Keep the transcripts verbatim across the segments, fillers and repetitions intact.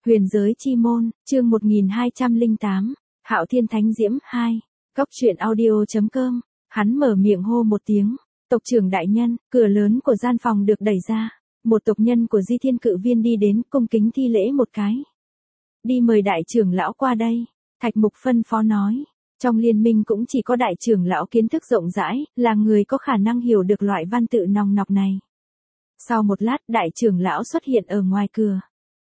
Huyền giới chi môn, chương một nghìn hai trăm lẻ tám, Hạo Thiên Thánh Diễm hai, Góc truyện audio.com, hắn mở miệng hô một tiếng, tộc trưởng đại nhân, cửa lớn của gian phòng được đẩy ra, một tộc nhân của Di Thiên Cự Viên đi đến cung kính thi lễ một cái. Đi mời đại trưởng lão qua đây, Thạch Mục phân phó nói, trong liên minh cũng chỉ có đại trưởng lão kiến thức rộng rãi, là người có khả năng hiểu được loại văn tự nòng nọc này. Sau một lát đại trưởng lão xuất hiện ở ngoài cửa.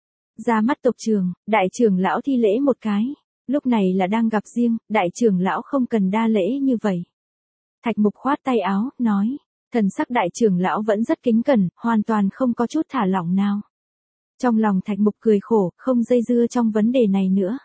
Ra mắt tộc trưởng, đại trưởng lão thi lễ một cái, lúc này là đang gặp riêng, đại trưởng lão không cần đa lễ như vậy. Thạch Mục khoát tay áo, nói, thần sắc đại trưởng lão vẫn rất kính cẩn, hoàn toàn không có chút thả lỏng nào. Trong lòng Thạch Mục cười khổ, không dây dưa trong vấn đề này nữa.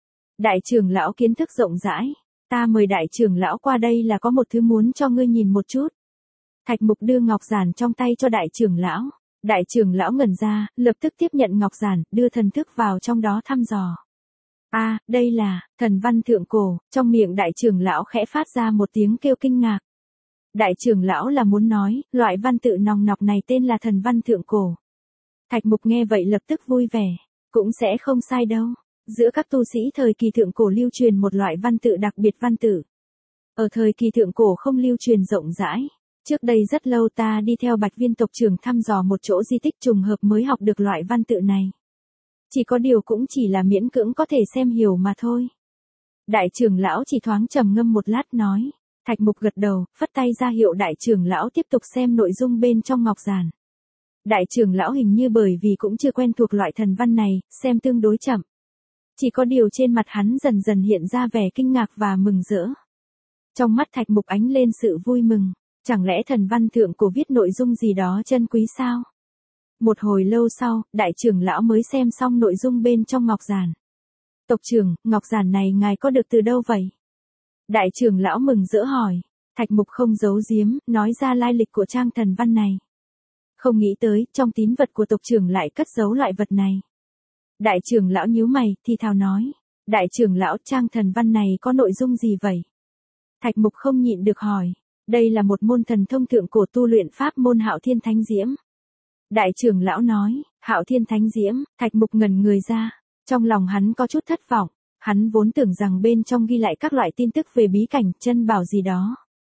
Đại trưởng lão kiến thức rộng rãi, ta mời đại trưởng lão qua đây là có một thứ muốn cho ngươi nhìn một chút. Thạch Mục đưa ngọc giản trong tay cho đại trưởng lão. Đại trưởng lão ngẩn ra, lập tức tiếp nhận ngọc giản, đưa thần thức vào trong đó thăm dò. A, à, đây là thần văn thượng cổ, trong miệng đại trưởng lão khẽ phát ra một tiếng kêu kinh ngạc. Đại trưởng lão là muốn nói, loại văn tự nòng nọc này tên là thần văn thượng cổ. Thạch Mục nghe vậy lập tức vui vẻ, cũng sẽ không sai đâu. Giữa các tu sĩ thời kỳ thượng cổ lưu truyền một loại văn tự đặc biệt văn tự. Ở thời kỳ thượng cổ không lưu truyền rộng rãi. Trước đây rất lâu ta đi theo Bạch Viên tộc trưởng thăm dò một chỗ di tích trùng hợp mới học được loại văn tự này. Chỉ có điều cũng chỉ là miễn cưỡng có thể xem hiểu mà thôi. Đại trưởng lão chỉ thoáng trầm ngâm một lát nói. Thạch Mục gật đầu, phất tay ra hiệu đại trưởng lão tiếp tục xem nội dung bên trong ngọc giản. Đại trưởng lão hình như bởi vì cũng chưa quen thuộc loại thần văn này, xem tương đối chậm. Chỉ có điều trên mặt hắn dần dần hiện ra vẻ kinh ngạc và mừng rỡ. Trong mắt Thạch Mục ánh lên sự vui mừng. Chẳng lẽ thần văn thượng cổ viết nội dung gì đó chân quý sao? Một hồi lâu sau, đại trưởng lão mới xem xong nội dung bên trong ngọc giản. Tộc trưởng, ngọc giản này ngài có được từ đâu vậy? Đại trưởng lão mừng rỡ hỏi. Thạch Mục không giấu giếm, nói ra lai lịch của trang thần văn này. Không nghĩ tới, trong tín vật của tộc trưởng lại cất giấu loại vật này. Đại trưởng lão nhíu mày, thì thào nói. Đại trưởng lão, trang thần văn này có nội dung gì vậy? Thạch Mục không nhịn được hỏi. Đây là một môn thần thông thượng cổ tu luyện pháp môn Hạo Thiên Thánh Diễm. Đại trưởng lão nói, Hạo Thiên Thánh Diễm, Thạch Mục ngẩn người ra. Trong lòng hắn có chút thất vọng, hắn vốn tưởng rằng bên trong ghi lại các loại tin tức về bí cảnh, chân bảo gì đó.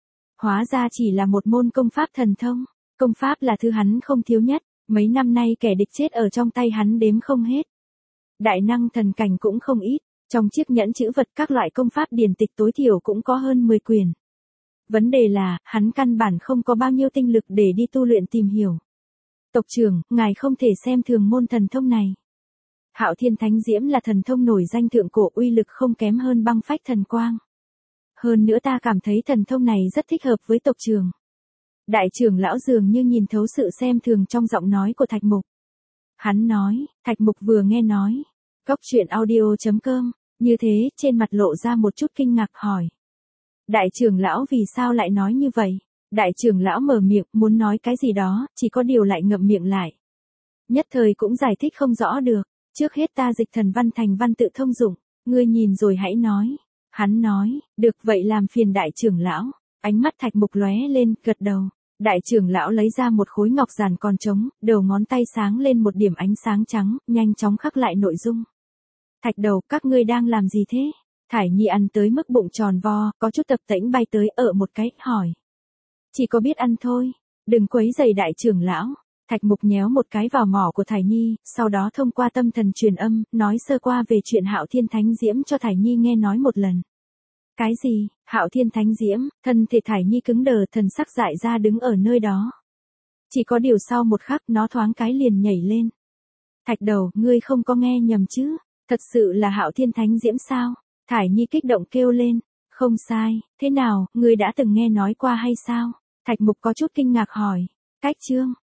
Hóa ra chỉ là một môn công pháp thần thông, công pháp là thứ hắn không thiếu nhất, mấy năm nay kẻ địch chết ở trong tay hắn đếm không hết. Đại năng thần cảnh cũng không ít, trong chiếc nhẫn chữ vật các loại công pháp điển tịch tối thiểu cũng có hơn mười quyển. Vấn đề là, hắn căn bản không có bao nhiêu tinh lực để đi tu luyện tìm hiểu. Tộc trưởng, ngài không thể xem thường môn thần thông này. Hạo Thiên Thánh Diễm là thần thông nổi danh thượng cổ, uy lực không kém hơn băng phách thần quang. Hơn nữa ta cảm thấy thần thông này rất thích hợp với tộc trưởng. Đại trưởng lão dường như nhìn thấu sự xem thường trong giọng nói của Thạch Mục. Hắn nói, Thạch Mục vừa nghe nói. Góc truyện audio.com, như thế, trên mặt lộ ra một chút kinh ngạc hỏi. Đại trưởng lão vì sao lại nói như vậy? Đại trưởng lão mở miệng, muốn nói cái gì đó, chỉ có điều lại ngậm miệng lại. Nhất thời cũng giải thích không rõ được, trước hết ta dịch thần văn thành văn tự thông dụng, ngươi nhìn rồi hãy nói. Hắn nói, được vậy làm phiền đại trưởng lão, ánh mắt Thạch Mục lóe lên, gật đầu. Đại trưởng lão lấy ra một khối ngọc giản còn trống, đầu ngón tay sáng lên một điểm ánh sáng trắng, nhanh chóng khắc lại nội dung. Thạch đầu, các ngươi đang làm gì thế? Thải Nhi ăn tới mức bụng tròn vo, có chút tập tễnh bay tới ở một cái, hỏi. Chỉ có biết ăn thôi, đừng quấy rầy đại trưởng lão. Thạch Mục nhéo một cái vào mỏ của Thải Nhi, sau đó thông qua tâm thần truyền âm, nói sơ qua về chuyện Hạo Thiên Thánh Diễm cho Thải Nhi nghe nói một lần. Cái gì? Hạo Thiên Thánh Diễm? Thân thể Thải Nhi cứng đờ, thần sắc dại ra đứng ở nơi đó. Chỉ có điều sau một khắc nó thoáng cái liền nhảy lên. Thạch đầu, ngươi không có nghe nhầm chứ? Thật sự là Hạo Thiên Thánh Diễm sao? Thải Nhi kích động kêu lên, không sai, thế nào, ngươi đã từng nghe nói qua hay sao? Thạch Mục có chút kinh ngạc hỏi, cách chương,